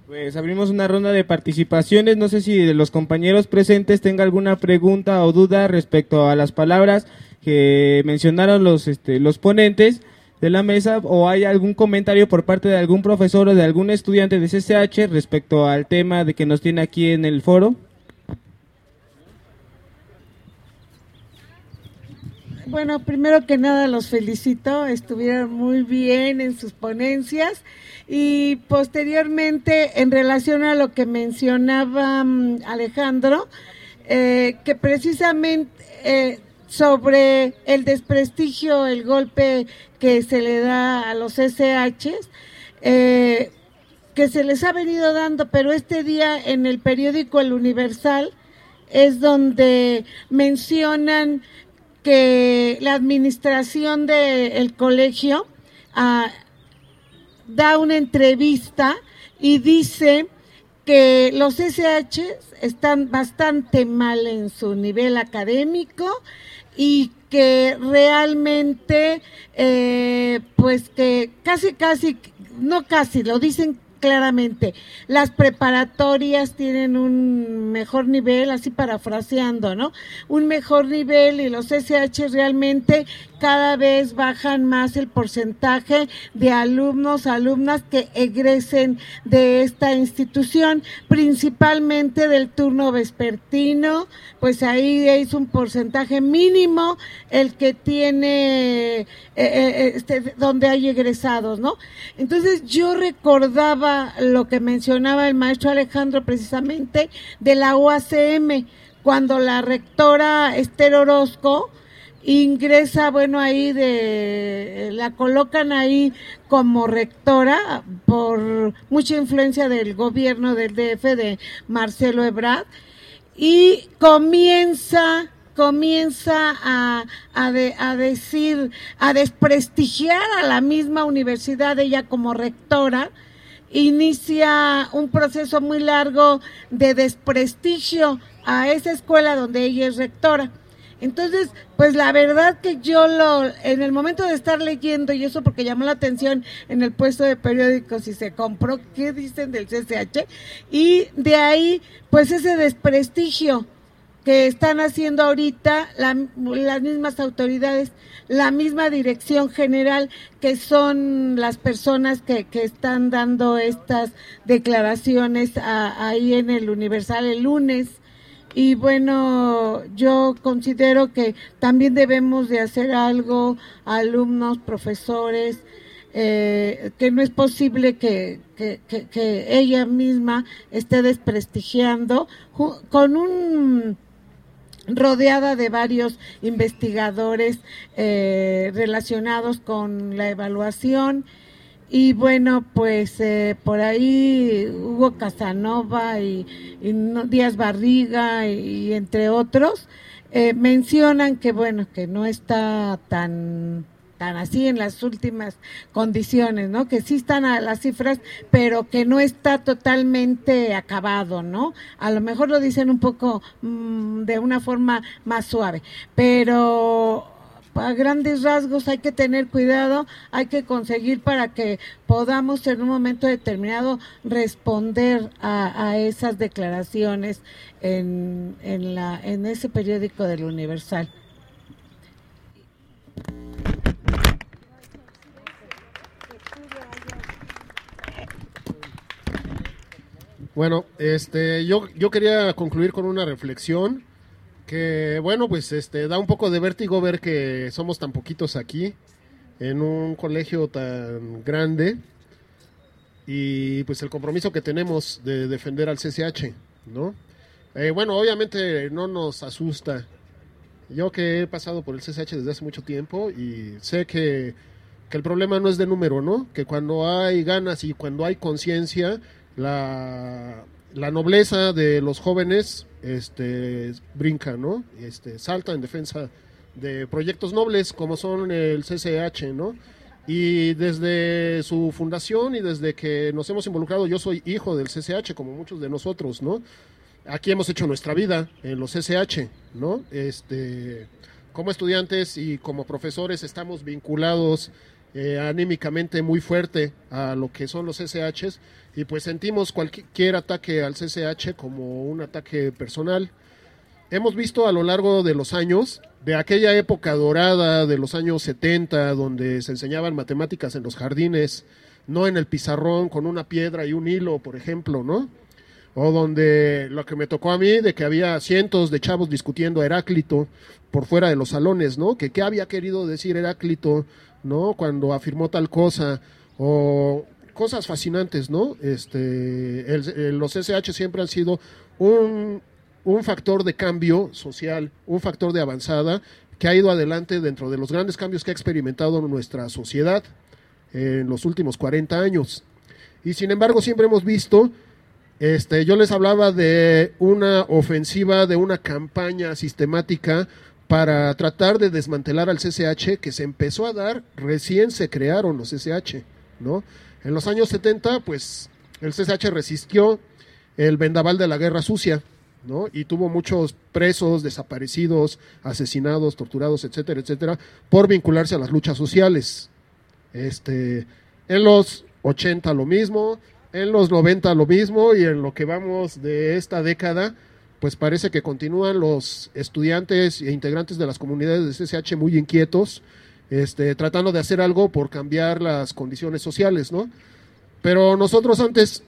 Pues abrimos una ronda de participaciones. No sé si de los compañeros presentes tenga alguna pregunta o duda respecto a las palabras que mencionaron los ponentes de la mesa, o hay algún comentario por parte de algún profesor o de algún estudiante de CCH respecto al tema de que nos tiene aquí en el foro. Bueno, primero que nada los felicito, estuvieron muy bien en sus ponencias y posteriormente en relación a lo que mencionaba Alejandro, que precisamente sobre el desprestigio, el golpe que se le da a los SHs, que se les ha venido dando, pero este día en el periódico El Universal es donde mencionan que la administración del colegio da una entrevista y dice que los SH están bastante mal en su nivel académico y que realmente, pues que casi, lo dicen claramente, las preparatorias tienen un mejor nivel, así parafraseando, ¿no? Un mejor nivel y los SH realmente cada vez bajan más el porcentaje de alumnas que egresen de esta institución, principalmente del turno vespertino, pues ahí es un porcentaje mínimo el que tiene donde hay egresados, ¿no? Entonces yo recordaba lo que mencionaba el maestro Alejandro precisamente de la UACM, cuando la rectora Esther Orozco ingresa, bueno, ahí la colocan ahí como rectora por mucha influencia del gobierno del DF de Marcelo Ebrard, y comienza a decir, a desprestigiar a la misma universidad, ella como rectora, inicia un proceso muy largo de desprestigio a esa escuela donde ella es rectora. Entonces, pues la verdad que yo en el momento de estar leyendo, y eso porque llamó la atención en el puesto de periódicos y se compró qué dicen del CCH, y de ahí, pues ese desprestigio que están haciendo ahorita las mismas autoridades, la misma dirección general, que son las personas que están dando estas declaraciones ahí en el Universal el lunes. Y bueno, yo considero que también debemos de hacer algo, alumnos, profesores, que no es posible que ella misma esté desprestigiando rodeada de varios investigadores relacionados con la evaluación. Y bueno, pues por ahí Hugo Casanova y Díaz Barriga y entre otros mencionan que bueno, que no está tan así en las últimas condiciones, ¿no? Que sí están a las cifras, pero que no está totalmente acabado, ¿no? A lo mejor lo dicen un poco de una forma más suave, pero a grandes rasgos hay que tener cuidado, hay que conseguir para que podamos en un momento determinado responder a esas declaraciones en ese periódico del Universal. Bueno, yo quería concluir con una reflexión que, bueno, pues da un poco de vértigo ver que somos tan poquitos aquí en un colegio tan grande y pues el compromiso que tenemos de defender al CCH, ¿no? Bueno, obviamente no nos asusta. Yo que he pasado por el CCH desde hace mucho tiempo y sé que el problema no es de número, ¿no? Que cuando hay ganas y cuando hay conciencia, la nobleza de los jóvenes brinca, ¿no? Salta en defensa de proyectos nobles como son el CCH, ¿no? Y desde su fundación y desde que nos hemos involucrado, yo soy hijo del CCH, como muchos de nosotros, ¿no? Aquí hemos hecho nuestra vida en los CCH, ¿no? Como estudiantes y como profesores estamos vinculados anímicamente muy fuerte a lo que son los CCHs, y pues sentimos cualquier ataque al CCH como un ataque personal. Hemos visto a lo largo de los años, de aquella época dorada de los años 70, donde se enseñaban matemáticas en los jardines, no en el pizarrón con una piedra y un hilo, por ejemplo, ¿no? O donde lo que me tocó a mí, de que había cientos de chavos discutiendo a Heráclito por fuera de los salones, ¿no? Que qué había querido decir Heráclito, ¿no? Cuando afirmó tal cosa, o cosas fascinantes, ¿no? Los SH siempre han sido un factor de cambio social, un factor de avanzada que ha ido adelante dentro de los grandes cambios que ha experimentado nuestra sociedad en los últimos 40 años. Y sin embargo siempre hemos visto, yo les hablaba de una ofensiva, de una campaña sistemática para tratar de desmantelar al CCH, que se empezó a dar, recién se crearon los CCH, ¿no? En los años 70, pues, el CCH resistió el vendaval de la Guerra Sucia, ¿no? Y tuvo muchos presos, desaparecidos, asesinados, torturados, etcétera, etcétera, por vincularse a las luchas sociales. En los 80 lo mismo, en los 90 lo mismo, y en lo que vamos de esta década, pues parece que continúan los estudiantes e integrantes de las comunidades de CCH muy inquietos, tratando de hacer algo por cambiar las condiciones sociales, ¿no? Pero nosotros antes,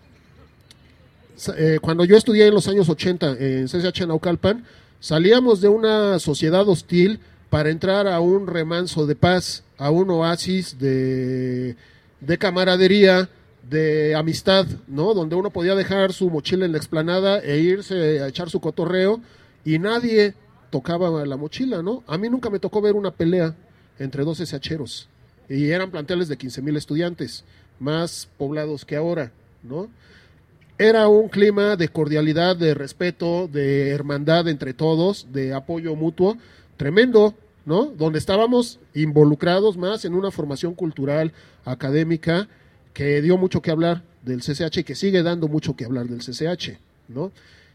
cuando yo estudié en los años 80 en CCH Naucalpan, salíamos de una sociedad hostil para entrar a un remanso de paz, a un oasis de camaradería, de amistad, ¿no? Donde uno podía dejar su mochila en la explanada e irse a echar su cotorreo y nadie tocaba la mochila, ¿no? A mí nunca me tocó ver una pelea entre dos SHeros, y eran planteles de 15,000 estudiantes, más poblados que ahora, ¿no? Era un clima de cordialidad, de respeto, de hermandad entre todos, de apoyo mutuo, tremendo, ¿no? Donde estábamos involucrados más en una formación cultural, académica, que dio mucho que hablar del CCH y que sigue dando mucho que hablar del CCH, ¿no?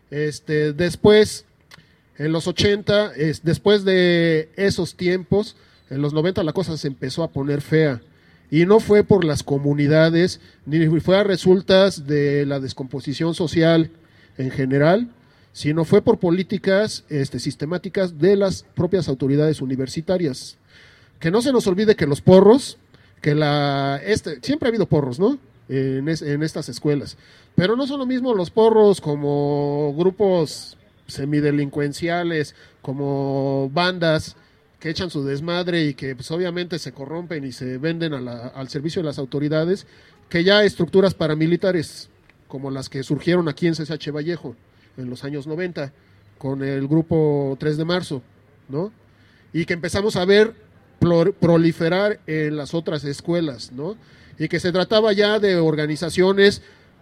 Después, en los 80, después de esos tiempos, en los 90 la cosa se empezó a poner fea, y no fue por las comunidades, ni fue a resultas de la descomposición social en general, sino fue por políticas sistemáticas de las propias autoridades universitarias. Que no se nos olvide que los porros, siempre ha habido porros, ¿no? En estas escuelas, pero no son lo mismo los porros como grupos semidelincuenciales, como bandas que echan su desmadre y que pues obviamente se corrompen y se venden al servicio de las autoridades, que ya estructuras paramilitares como las que surgieron aquí en CCH Vallejo en los años 90 con el grupo 3 de marzo, ¿no? Y que empezamos a ver proliferar en las otras escuelas, ¿no? Y que se trataba ya de organizaciones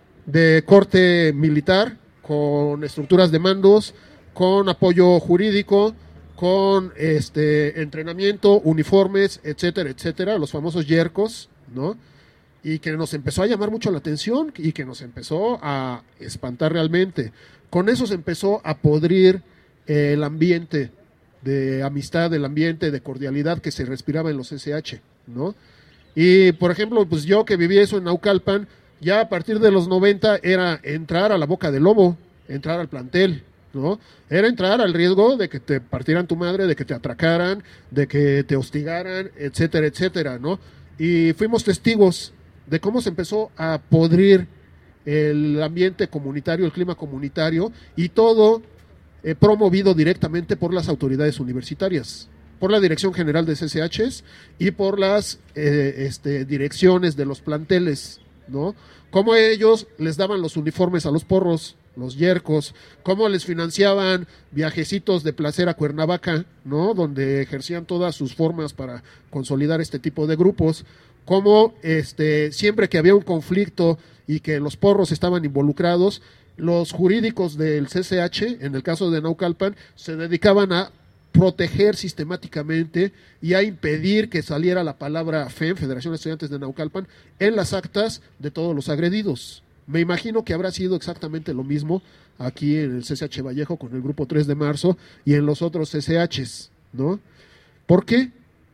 de corte militar, con estructuras de mandos, con apoyo jurídico, con entrenamiento, uniformes, etcétera, etcétera, los famosos yercos, ¿no? Y que nos empezó a llamar mucho la atención y que nos empezó a espantar realmente. Con eso se empezó a podrir el ambiente de amistad, el ambiente de cordialidad que se respiraba en los SH, ¿no? Y, por ejemplo, pues yo que viví eso en Naucalpan, ya a partir de los 90 era entrar a la boca del lobo, entrar al plantel, ¿no? Era entrar al riesgo de que te partieran tu madre, de que te atracaran, de que te hostigaran, etcétera, etcétera, ¿no? Y fuimos testigos de cómo se empezó a podrir el ambiente comunitario, el clima comunitario, y todo promovido directamente por las autoridades universitarias, por la Dirección General de CCHs y por las direcciones de los planteles, ¿no? Cómo ellos les daban los uniformes a los porros, los yercos, cómo les financiaban viajecitos de placer a Cuernavaca, ¿no? Donde ejercían todas sus formas para consolidar este tipo de grupos, cómo siempre que había un conflicto y que los porros estaban involucrados, los jurídicos del CCH, en el caso de Naucalpan, se dedicaban a proteger sistemáticamente y a impedir que saliera la palabra FEM, Federación de Estudiantes de Naucalpan, en las actas de todos los agredidos. Me imagino que habrá sido exactamente lo mismo aquí en el CCH Vallejo con el grupo 3 de marzo y en los otros CCHs, ¿no? ¿Por qué?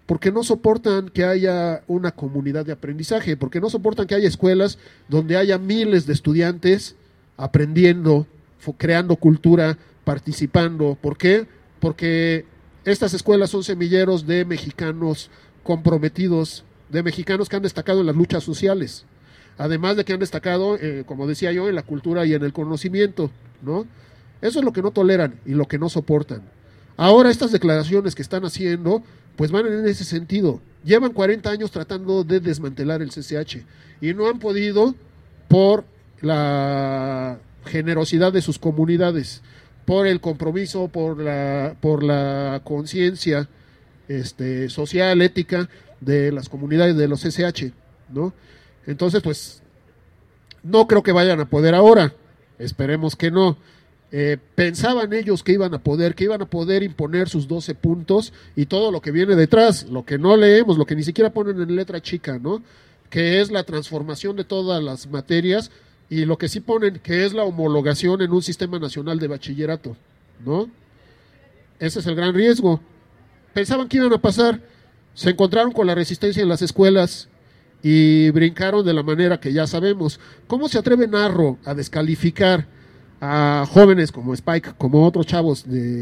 porque no soportan que haya una comunidad de aprendizaje, porque no soportan que haya escuelas donde haya miles de estudiantes aprendiendo, creando cultura, participando. ¿Por qué? Porque estas escuelas son semilleros de mexicanos comprometidos, de mexicanos que han destacado en las luchas sociales, además de que han destacado, como decía yo, en la cultura y en el conocimiento, ¿no? Eso es lo que no toleran y lo que no soportan. Ahora estas declaraciones que están haciendo, pues van en ese sentido. Llevan 40 años tratando de desmantelar el CCH y no han podido por la generosidad de sus comunidades, por el compromiso, por la conciencia social, ética de las comunidades de los CCH, ¿no? Entonces, pues, no creo que vayan a poder ahora, esperemos que no. Pensaban ellos que iban a poder imponer sus 12 puntos y todo lo que viene detrás, lo que no leemos, lo que ni siquiera ponen en letra chica, ¿no? Que es la transformación de todas las materias y lo que sí ponen, que es la homologación en un sistema nacional de bachillerato, ¿no? Ese es el gran riesgo. Pensaban que iban a pasar, se encontraron con la resistencia en las escuelas y brincaron de la manera que ya sabemos. ¿Cómo se atreve Narro a descalificar a jóvenes como Spike, como otros chavos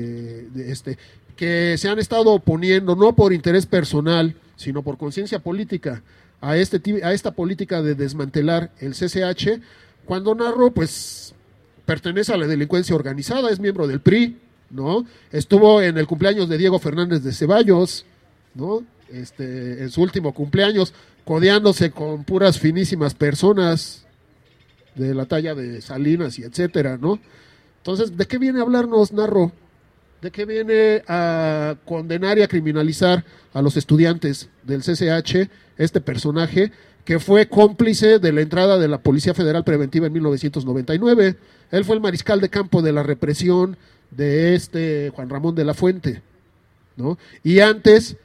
que se han estado oponiendo, no por interés personal, sino por conciencia política, a esta política de desmantelar el CCH, cuando Narro, pues, pertenece a la delincuencia organizada, es miembro del PRI, ¿no? Estuvo en el cumpleaños de Diego Fernández de Ceballos, ¿no? En su último cumpleaños, codeándose con puras finísimas personas de la talla de Salinas y etcétera, ¿no? Entonces, ¿de qué viene a hablarnos Narro? ¿De qué viene a condenar y a criminalizar a los estudiantes del CCH, este personaje que fue cómplice de la entrada de la Policía Federal Preventiva en 1999? Él fue el mariscal de campo de la represión de Juan Ramón de la Fuente, ¿no? Y antes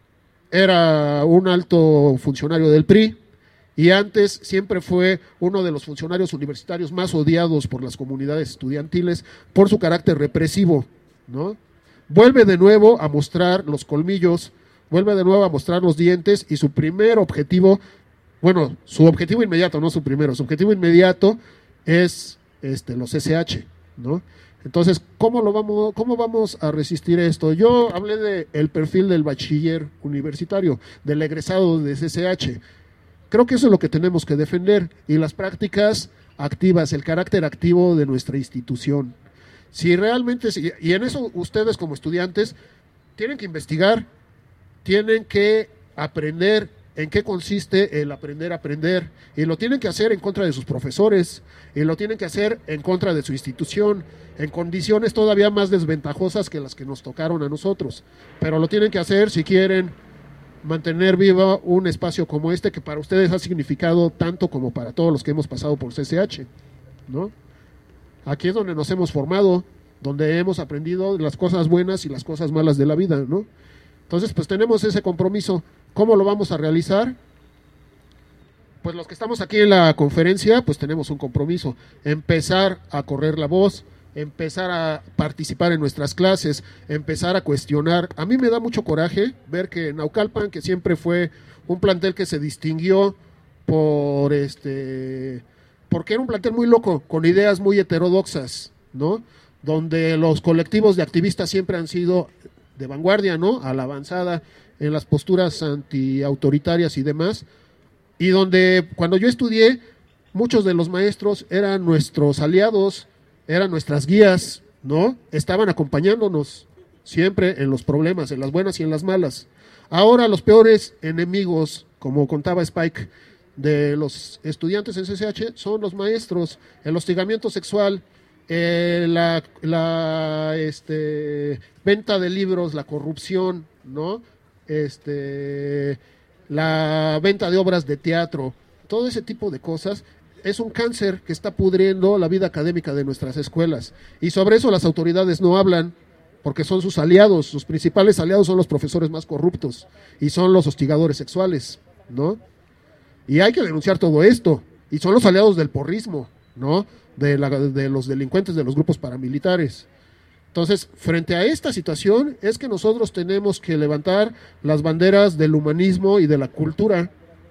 era un alto funcionario del PRI, y antes siempre fue uno de los funcionarios universitarios más odiados por las comunidades estudiantiles por su carácter represivo, ¿no? Vuelve de nuevo a mostrar los colmillos, vuelve de nuevo a mostrar los dientes, y su primer objetivo, bueno, su objetivo inmediato, no su primero, su objetivo inmediato es los SH, ¿no? Entonces, ¿cómo vamos a resistir esto? Yo hablé del perfil del bachiller universitario, del egresado de CCH. Creo que eso es lo que tenemos que defender, y las prácticas activas, el carácter activo de nuestra institución. Si realmente, y en eso ustedes como estudiantes tienen que investigar, tienen que aprender en qué consiste el aprender a aprender, y lo tienen que hacer en contra de sus profesores, y lo tienen que hacer en contra de su institución, en condiciones todavía más desventajosas que las que nos tocaron a nosotros, pero lo tienen que hacer si quieren mantener viva un espacio como este, que para ustedes ha significado tanto como para todos los que hemos pasado por CCH, ¿no? Aquí es donde nos hemos formado, donde hemos aprendido las cosas buenas y las cosas malas de la vida, ¿no? Entonces, pues tenemos ese compromiso. ¿Cómo lo vamos a realizar? Pues los que estamos aquí en la conferencia, pues tenemos un compromiso: empezar a correr la voz, empezar a participar en nuestras clases, empezar a cuestionar. A mí me da mucho coraje ver que Naucalpan, que siempre fue un plantel que se distinguió porque era un plantel muy loco, con ideas muy heterodoxas, ¿no? Donde los colectivos de activistas siempre han sido de vanguardia, ¿no? A la avanzada en las posturas antiautoritarias y demás, y donde cuando yo estudié, muchos de los maestros eran nuestros aliados, eran nuestras guías, ¿no? Estaban acompañándonos siempre en los problemas, en las buenas y en las malas. Ahora los peores enemigos, como contaba Spike, de los estudiantes en CCH son los maestros, el hostigamiento sexual, la venta de libros, la corrupción, ¿no? La venta de obras de teatro, todo ese tipo de cosas es un cáncer que está pudriendo la vida académica de nuestras escuelas, y sobre eso las autoridades no hablan, porque son sus aliados, sus principales aliados son los profesores más corruptos y son los hostigadores sexuales, ¿no? Y hay que denunciar todo esto, y son los aliados del porrismo, ¿no? De los delincuentes de los grupos paramilitares. Entonces, frente a esta situación es que nosotros tenemos que levantar las banderas del humanismo y de la cultura.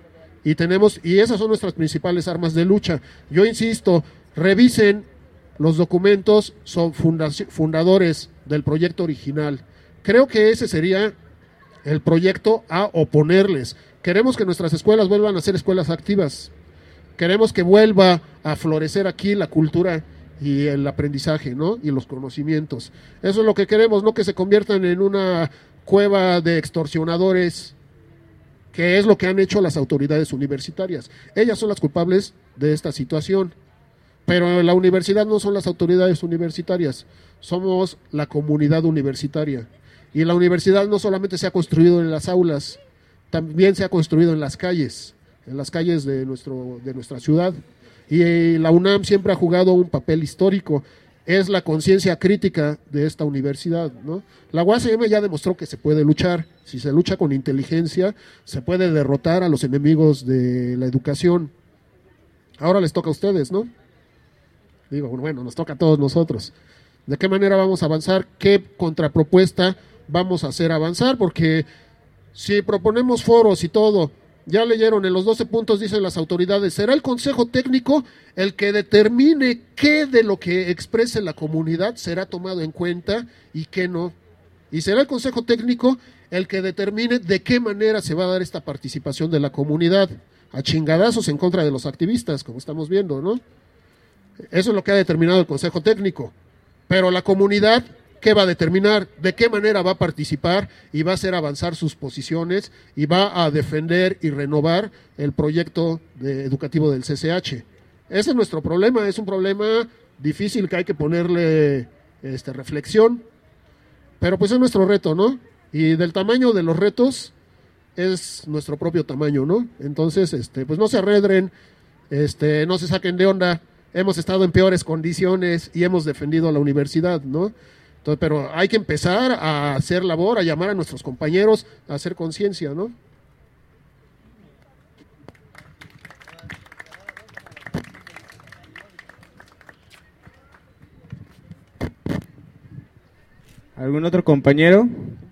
Y esas son nuestras principales armas de lucha. Yo insisto, revisen los documentos fundadores del proyecto original. Creo que ese sería el proyecto a oponerles. Queremos que nuestras escuelas vuelvan a ser escuelas activas. Queremos que vuelva a florecer aquí la cultura y el aprendizaje, ¿no? Y los conocimientos. Eso es lo que queremos, no que se conviertan en una cueva de extorsionadores, que es lo que han hecho las autoridades universitarias. Ellas son las culpables de esta situación. Pero la universidad no son las autoridades universitarias, somos la comunidad universitaria. Y la universidad no solamente se ha construido en las aulas, también se ha construido en las calles de nuestra ciudad. Y la UNAM siempre ha jugado un papel histórico, es la conciencia crítica de esta universidad, ¿no? La UASM ya demostró que se puede luchar, si se lucha con inteligencia, se puede derrotar a los enemigos de la educación. Ahora les toca a ustedes, ¿no? Digo, bueno, nos toca a todos nosotros. ¿De qué manera vamos a avanzar? ¿Qué contrapropuesta vamos a hacer avanzar? Porque si proponemos foros y todo, ya leyeron, en los 12 puntos dicen las autoridades, será el Consejo Técnico el que determine qué de lo que exprese la comunidad será tomado en cuenta y qué no. Y será el Consejo Técnico el que determine de qué manera se va a dar esta participación de la comunidad, a chingadazos en contra de los activistas, como estamos viendo, ¿no? Eso es lo que ha determinado el Consejo Técnico. Pero la comunidad, ¿qué va a determinar? ¿De qué manera va a participar y va a hacer avanzar sus posiciones y va a defender y renovar el proyecto educativo del CCH? Ese es nuestro problema, es un problema difícil que hay que ponerle reflexión, pero pues es nuestro reto, ¿no? Y del tamaño de los retos es nuestro propio tamaño, ¿no? Entonces, pues no se arredren, no se saquen de onda. Hemos estado en peores condiciones y hemos defendido a la universidad, ¿no? Entonces, pero hay que empezar a hacer labor, a llamar a nuestros compañeros a hacer conciencia, ¿no? ¿Algún otro compañero?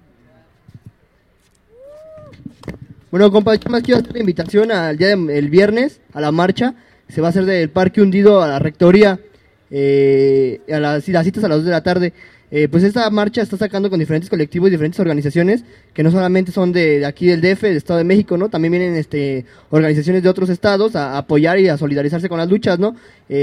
Bueno, compa, yo más quiero hacer la invitación al día el viernes, a la marcha. Se va a hacer del Parque Hundido a la Rectoría, las citas a las 2 de la tarde. Pues esta marcha está sacando con diferentes colectivos y diferentes organizaciones, que no solamente son de aquí del DF, del Estado de México, ¿no? También vienen organizaciones de otros estados a apoyar y a solidarizarse con las luchas, ¿no?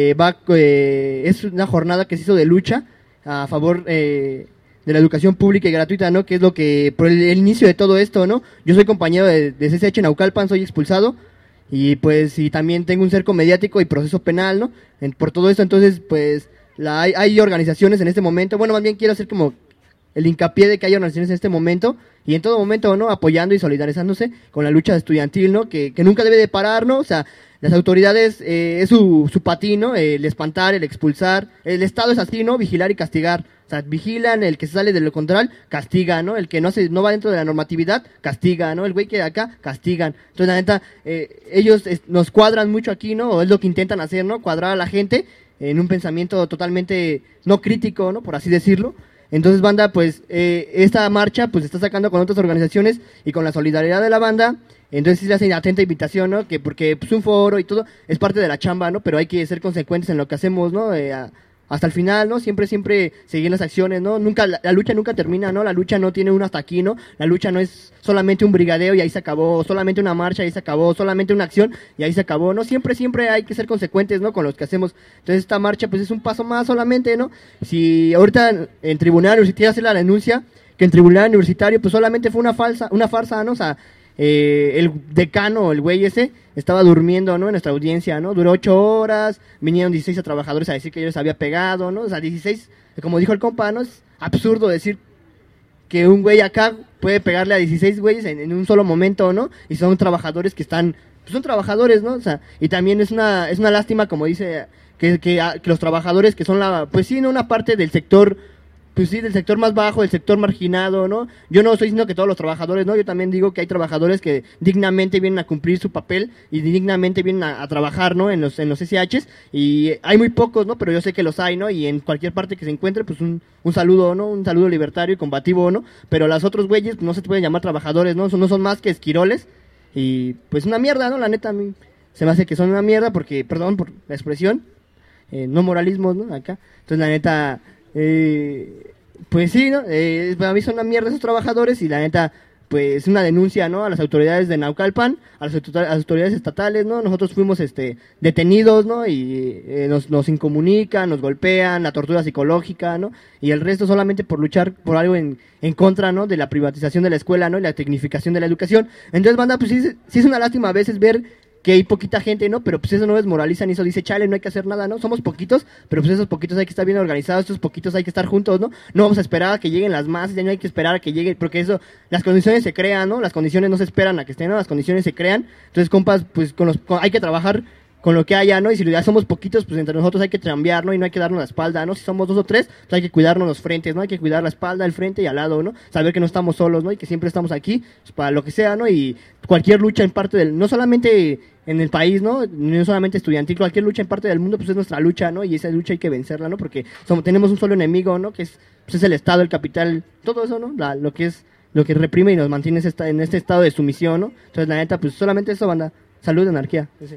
Es una jornada que se hizo de lucha a favor de la educación pública y gratuita, ¿no? Que es lo que, por el inicio de todo esto, ¿no? Yo soy compañero de CCH Naucalpan, soy expulsado, y pues y también tengo un cerco mediático y proceso penal, ¿no? Por todo esto, entonces, pues hay organizaciones en este momento, bueno, más bien quiero hacer como el hincapié de que hay organizaciones en este momento y en todo momento, ¿no? Apoyando y solidarizándose con la lucha estudiantil, ¿no? Que nunca debe de parar, ¿no? O sea, las autoridades es su patín, ¿no? El espantar, el expulsar, el Estado es así, ¿no? Vigilar y castigar. O sea, vigilan, el que se sale de lo control, castiga, ¿no? El que no va dentro de la normatividad, castiga, ¿no? El güey que de acá, castigan. Entonces, la neta, ellos nos cuadran mucho aquí, ¿no? O es lo que intentan hacer, ¿no? Cuadrar a la gente en un pensamiento totalmente no crítico, ¿no? Por así decirlo. Entonces, banda, pues, esta marcha, pues, está sacando con otras organizaciones y con la solidaridad de la banda. Entonces, sí le hacen atenta invitación, ¿no? Que porque, pues, un foro y todo es parte de la chamba, ¿no? Pero hay que ser consecuentes en lo que hacemos, ¿no? Hasta el final, ¿no? Siempre seguir las acciones, ¿no? La lucha nunca termina, ¿no? La lucha no tiene un hasta aquí, ¿no? La lucha no es solamente un brigadeo y ahí se acabó, solamente una marcha y ahí se acabó, solamente una acción y ahí se acabó, ¿no? Siempre hay que ser consecuentes, ¿no? Con los que hacemos. Entonces esta marcha, pues es un paso más solamente, ¿no? Si ahorita en tribunal universitario hace la denuncia, que en tribunal universitario, pues solamente fue una farsa, ¿no? O sea, el decano, el güey ese, estaba durmiendo, ¿no? En nuestra audiencia, ¿no? Duró 8 horas, vinieron 16 trabajadores a decir que yo les había pegado, ¿no? O sea, 16, como dijo el compa, ¿no? Es absurdo decir que un güey acá puede pegarle a 16 güeyes en un solo momento, ¿no? Y son trabajadores que están, pues son trabajadores, ¿no? O sea, y también es una lástima, como dice, que los trabajadores que son pues sí, ¿no? Una parte del sector pues sí, del sector más bajo, del sector marginado, ¿no? Yo no estoy diciendo que todos los trabajadores, ¿no? Yo también digo que hay trabajadores que dignamente vienen a cumplir su papel y dignamente vienen a trabajar, ¿no? En los SHs, y hay muy pocos, ¿no? Pero yo sé que los hay, ¿no? Y en cualquier parte que se encuentre, pues un saludo, ¿no? Un saludo libertario y combativo, ¿no? Pero los otros güeyes pues, no se pueden llamar trabajadores, ¿no? No son más que esquiroles y pues una mierda, ¿no? La neta a mí se me hace que son una mierda porque, perdón por la expresión, no moralismos, ¿no? Acá. Entonces la neta... pues sí, ¿no? Para mí son una mierda esos trabajadores y la neta, pues una denuncia, ¿no? A las autoridades de Naucalpan, a las autoridades estatales, ¿no? Nosotros fuimos detenidos, ¿no? Y nos incomunican, nos golpean, la tortura psicológica, ¿no? Y el resto solamente por luchar por algo en contra, ¿no? De la privatización de la escuela, ¿no? Y la tecnificación de la educación. Entonces, banda, pues sí es una lástima a veces ver que hay poquita gente, ¿no? Pero pues eso no desmoraliza ni eso dice, chale, no hay que hacer nada, ¿no? Somos poquitos, pero pues esos poquitos hay que estar bien organizados, esos poquitos hay que estar juntos, ¿no? No vamos a esperar a que lleguen las masas, ya no hay que esperar a que lleguen, porque eso, las condiciones se crean, ¿no? Las condiciones no se esperan a que estén, ¿no? Las condiciones se crean. Entonces, compas, pues hay que trabajar con lo que haya, ¿no? Y si ya somos poquitos, pues entre nosotros hay que chambear, ¿no? Y no hay que darnos la espalda, ¿no? Si somos 2 o 3, pues hay que cuidarnos los frentes, ¿no? Hay que cuidar la espalda, el frente y al lado, ¿no? Saber que no estamos solos, ¿no? Y que siempre estamos aquí, pues, para lo que sea, ¿no? Y cualquier lucha en parte no solamente en el país, ¿no? No solamente estudiantil, cualquier lucha en parte del mundo, pues es nuestra lucha, ¿no? Y esa lucha hay que vencerla, ¿no? Porque tenemos un solo enemigo, ¿no? Que es el Estado, el capital, todo eso, ¿no? Lo que reprime y nos mantiene en este estado de sumisión, ¿no? Entonces, la neta, pues solamente eso, banda. Salud, anarquía. Sí.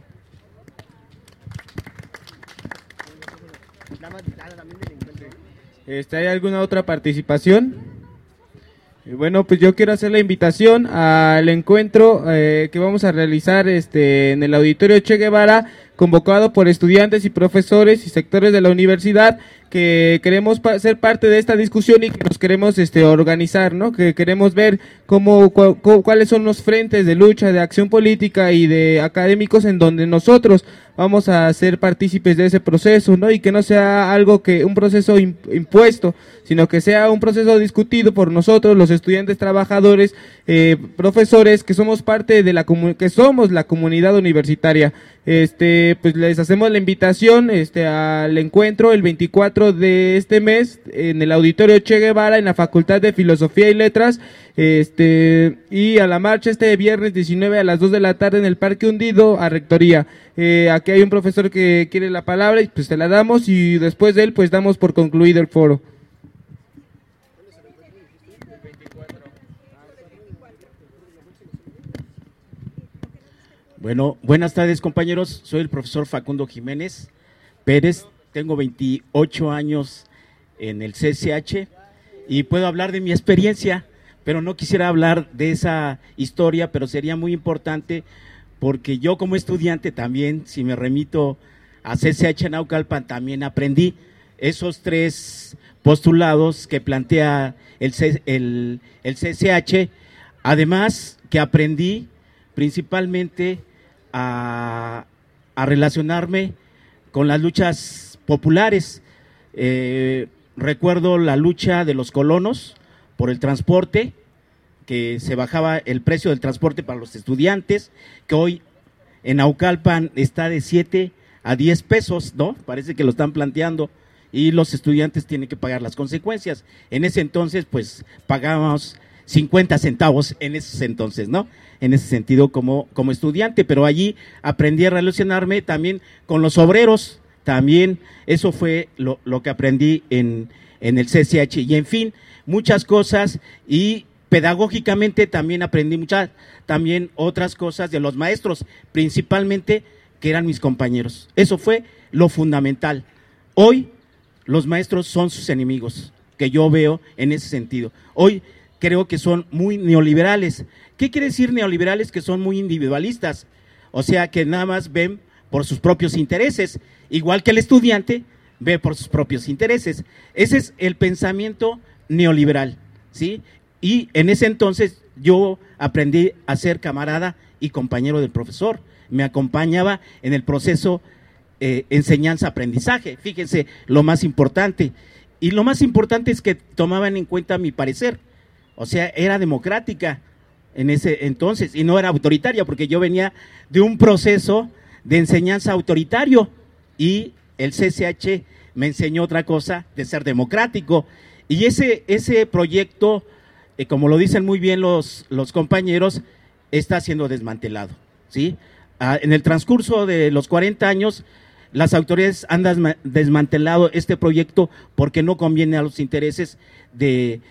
¿Hay alguna otra participación? Bueno, pues yo quiero hacer la invitación al encuentro que vamos a realizar en el Auditorio Che Guevara, convocado por estudiantes y profesores y sectores de la universidad que queremos ser parte de esta discusión y que nos queremos organizar, ¿no? Que queremos ver cuáles son los frentes de lucha, de acción política y de académicos en donde nosotros vamos a ser partícipes de ese proceso, ¿no? Y que no sea un proceso impuesto, sino que sea un proceso discutido por nosotros, los estudiantes, trabajadores, profesores, que somos parte de que somos la comunidad universitaria. Pues les hacemos la invitación al encuentro el 24 de este mes en el Auditorio Che Guevara en la Facultad de Filosofía y Letras, y a la marcha viernes 19 a las 2 de la tarde en el Parque Hundido a Rectoría. Aquí hay un profesor que quiere la palabra y pues se la damos, y después de él pues damos por concluido el foro. Bueno, buenas tardes, compañeros. Soy el profesor Facundo Jiménez Pérez, tengo 28 años en el CCH y puedo hablar de mi experiencia, pero no quisiera hablar de esa historia, pero sería muy importante porque yo como estudiante también, si me remito a CCH Naucalpan, también aprendí esos 3 postulados que plantea el CCH, además que aprendí principalmente a relacionarme con las luchas populares. Recuerdo la lucha de los colonos por el transporte, que se bajaba el precio del transporte para los estudiantes, que hoy en Naucalpan está de 7 a 10 pesos, ¿no? Parece que lo están planteando, y los estudiantes tienen que pagar las consecuencias. En ese entonces, pues, pagábamos 50 centavos en ese entonces, ¿no? En ese sentido como estudiante, pero allí aprendí a relacionarme también con los obreros, también eso fue lo que aprendí en el CCH, y en fin, muchas cosas, y pedagógicamente también aprendí también otras cosas de los maestros, principalmente que eran mis compañeros. Eso fue lo fundamental. Hoy los maestros son sus enemigos, que yo veo en ese sentido. Hoy creo que son muy neoliberales. ¿Qué quiere decir neoliberales? Que son muy individualistas, o sea que nada más ven por sus propios intereses, igual que el estudiante ve por sus propios intereses. Ese es el pensamiento neoliberal, ¿sí? Y en ese entonces yo aprendí a ser camarada y compañero del profesor, me acompañaba en el proceso enseñanza-aprendizaje, fíjense lo más importante, y lo más importante es que tomaban en cuenta mi parecer, o sea, era democrática en ese entonces y no era autoritaria, porque yo venía de un proceso de enseñanza autoritario y el CCH me enseñó otra cosa, de ser democrático, Y ese proyecto, como lo dicen muy bien los compañeros, está siendo desmantelado, ¿sí? En el transcurso de los 40 años, las autoridades han desmantelado este proyecto porque no conviene a los intereses de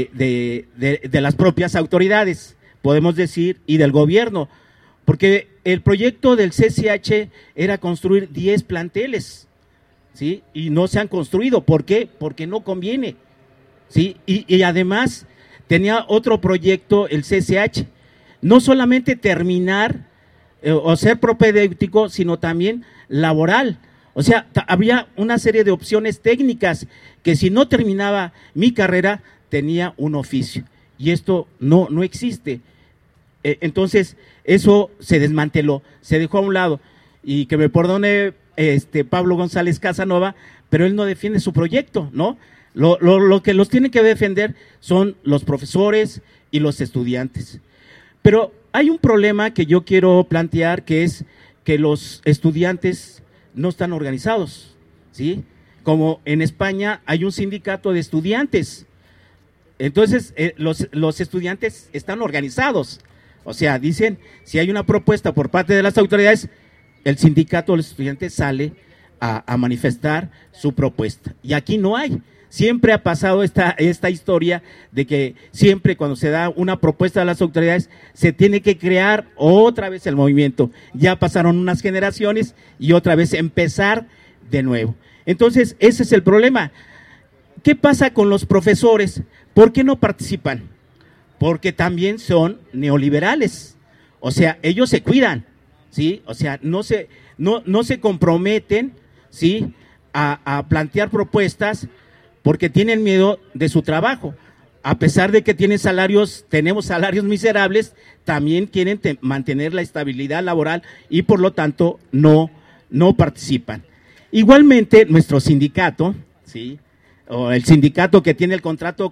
las propias autoridades, podemos decir, y del gobierno, porque el proyecto del CCH era construir 10 planteles, ¿sí? Y no se han construido. ¿Por qué? Porque no conviene, ¿sí? Y además tenía otro proyecto el CCH, no solamente terminar o ser propedéutico, sino también laboral. O sea, había una serie de opciones técnicas que si no terminaba mi carrera, tenía un oficio. Y esto no existe. Entonces, eso se desmanteló, se dejó a un lado. Y que me perdone Pablo González Casanova, pero él no defiende su proyecto, ¿no? Lo que los tienen que defender son los profesores y los estudiantes. Pero hay un problema que yo quiero plantear, que es que los estudiantes no están organizados, ¿sí? Como en España hay un sindicato de estudiantes. Entonces, los estudiantes están organizados. O sea, dicen, si hay una propuesta por parte de las autoridades, el sindicato de los estudiantes sale a manifestar su propuesta. Y aquí no hay. Siempre ha pasado esta historia de que siempre cuando se da una propuesta a las autoridades, se tiene que crear otra vez el movimiento. Ya pasaron unas generaciones y otra vez empezar de nuevo. Entonces, ese es el problema. ¿Qué pasa con los profesores? ¿Por qué no participan? Porque también son neoliberales. O sea, ellos se cuidan, ¿sí? O sea, no se comprometen, ¿sí? A plantear propuestas porque tienen miedo de su trabajo. A pesar de que tenemos salarios miserables, también quieren mantener la estabilidad laboral y por lo tanto no participan. Igualmente, nuestro sindicato, ¿sí? O el sindicato que tiene el contrato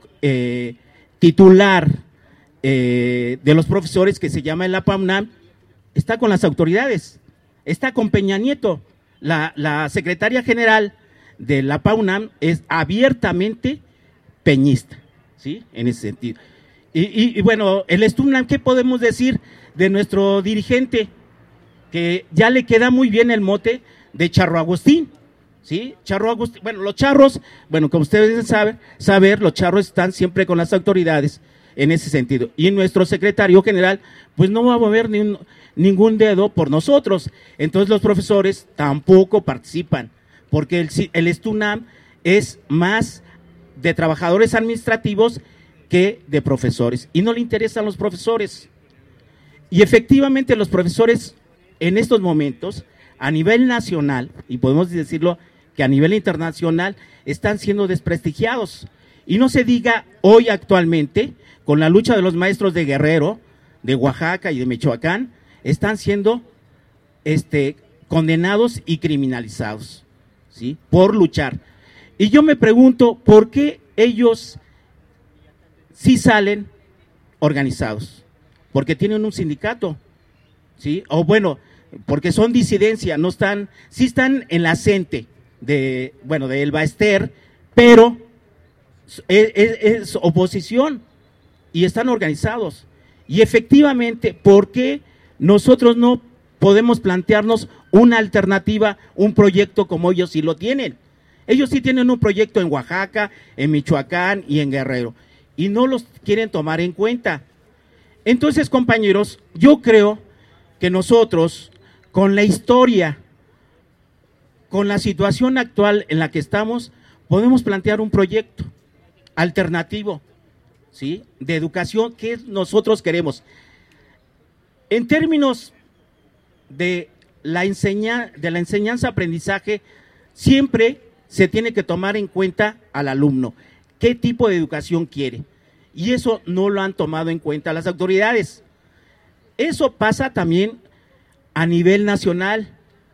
titular de los profesores, que se llama el APAUNAM, está con las autoridades, está con Peña Nieto. La secretaria general de la APAUNAM es abiertamente peñista, ¿sí? En ese sentido. Y bueno, el STUNAM, ¿qué podemos decir de nuestro dirigente? Que ya le queda muy bien el mote de Charro Agustín, ¿sí? Charro Agustín, bueno, los charros, bueno, como ustedes deben saber, los charros están siempre con las autoridades en ese sentido. Y nuestro secretario general, pues no va a mover ningún dedo por nosotros. Entonces los profesores tampoco participan, porque el STUNAM es más de trabajadores administrativos que de profesores, y no le interesan los profesores. Y efectivamente los profesores en estos momentos, a nivel nacional, y podemos decirlo que a nivel internacional, están siendo desprestigiados. Y no se diga hoy actualmente, con la lucha de los maestros de Guerrero, de Oaxaca y de Michoacán, están siendo condenados y criminalizados, ¿sí? Por luchar. Y yo me pregunto, ¿por qué ellos sí salen organizados? Porque tienen un sindicato, ¿sí? O bueno, porque son disidencia, no están, sí están en la CENTE de El Baester, pero es oposición y están organizados. Y efectivamente, ¿por qué nosotros no podemos plantearnos una alternativa, un proyecto como ellos sí lo tienen? Ellos sí tienen un proyecto en Oaxaca, en Michoacán y en Guerrero, y no los quieren tomar en cuenta. Entonces, compañeros, yo creo que nosotros, con la historia, con la situación actual en la que estamos, podemos plantear un proyecto alternativo, ¿sí? De educación que nosotros queremos. En términos de la enseñanza-aprendizaje, siempre se tiene que tomar en cuenta al alumno, qué tipo de educación quiere, y eso no lo han tomado en cuenta las autoridades. Eso pasa también a nivel nacional.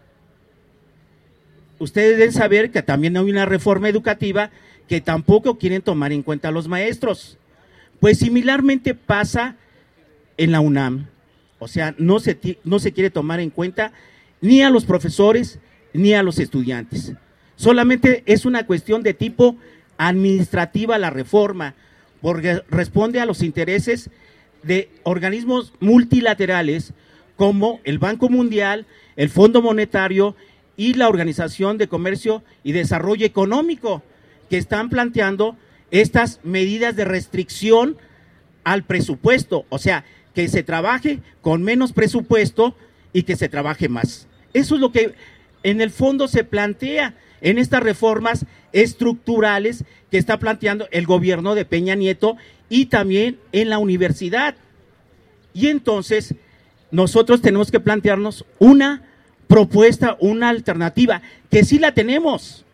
Ustedes deben saber que también hay una reforma educativa que tampoco quieren tomar en cuenta a los maestros. Pues similarmente pasa en la UNAM. O sea, no se quiere tomar en cuenta ni a los profesores ni a los estudiantes. Solamente es una cuestión de tipo administrativa la reforma, porque responde a los intereses de organismos multilaterales como el Banco Mundial, el Fondo Monetario y la Organización de Comercio y Desarrollo Económico, que están planteando estas medidas de restricción al presupuesto, o sea, que se trabaje con menos presupuesto y que se trabaje más. Eso es lo que en el fondo se plantea en estas reformas estructurales que está planteando el gobierno de Peña Nieto y también en la universidad. Y entonces nosotros tenemos que plantearnos una propuesta, una alternativa, que sí la tenemos,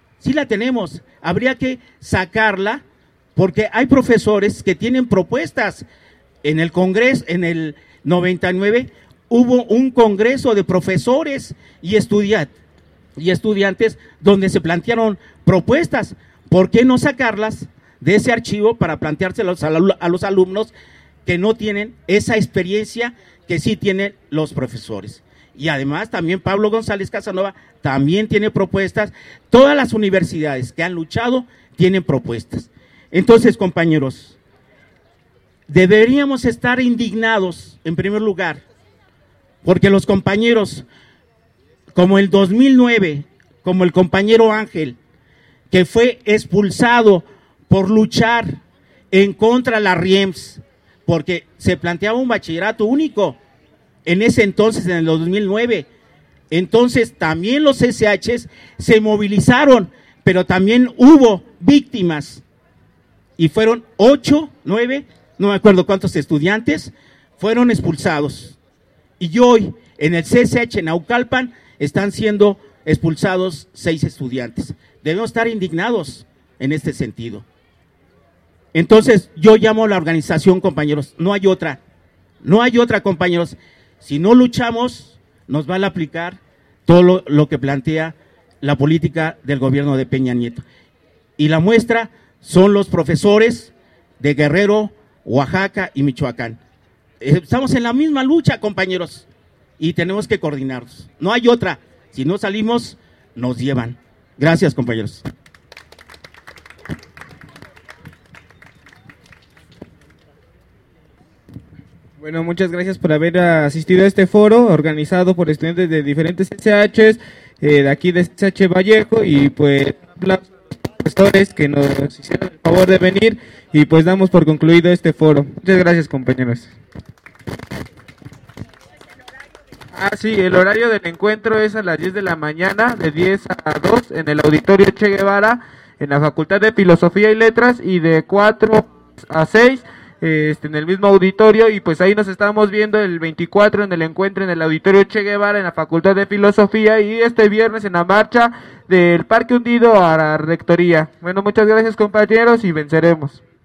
habría que sacarla, porque hay profesores que tienen propuestas. En el Congreso, en el 99, hubo un congreso de profesores y estudiantes donde se plantearon propuestas. ¿Por qué no sacarlas de ese archivo para planteárselos a los alumnos que no tienen esa experiencia que sí tienen los profesores? Y además también Pablo González Casanova también tiene propuestas. Todas las universidades que han luchado tienen propuestas. Entonces, compañeros, deberíamos estar indignados en primer lugar, porque los compañeros, como el 2009, como el compañero Ángel, que fue expulsado por luchar en contra de la RIEMS, porque se planteaba un bachillerato único en ese entonces, en el 2009. Entonces también los SHs se movilizaron, pero también hubo víctimas, y fueron 8, 9, no me acuerdo cuántos estudiantes fueron expulsados. Y hoy en el CCH en Naucalpan están siendo expulsados 6 estudiantes. Debemos estar indignados en este sentido. Entonces yo llamo a la organización, compañeros, no hay otra, compañeros. Si no luchamos, nos van a aplicar todo lo que plantea la política del gobierno de Peña Nieto. Y la muestra son los profesores de Guerrero, Oaxaca y Michoacán. Estamos en la misma lucha, compañeros, y tenemos que coordinarnos. No hay otra. Si no salimos, nos llevan. Gracias, compañeros. Bueno, muchas gracias por haber asistido a este foro organizado por estudiantes de diferentes SHs, de aquí de SH Vallejo, y pues aplausos a los profesores que nos hicieron el favor de venir, y pues damos por concluido este foro. Muchas gracias, compañeros. Sí, el horario del encuentro es a las 10 de la mañana, de 10 a 2, en el Auditorio Che Guevara, en la Facultad de Filosofía y Letras, y de 4 a 6, en el mismo auditorio, y pues ahí nos estamos viendo el 24 en el encuentro en el Auditorio Che Guevara, en la Facultad de Filosofía, y este viernes en la marcha del Parque Hundido a la Rectoría. Bueno, muchas gracias, compañeros, y venceremos.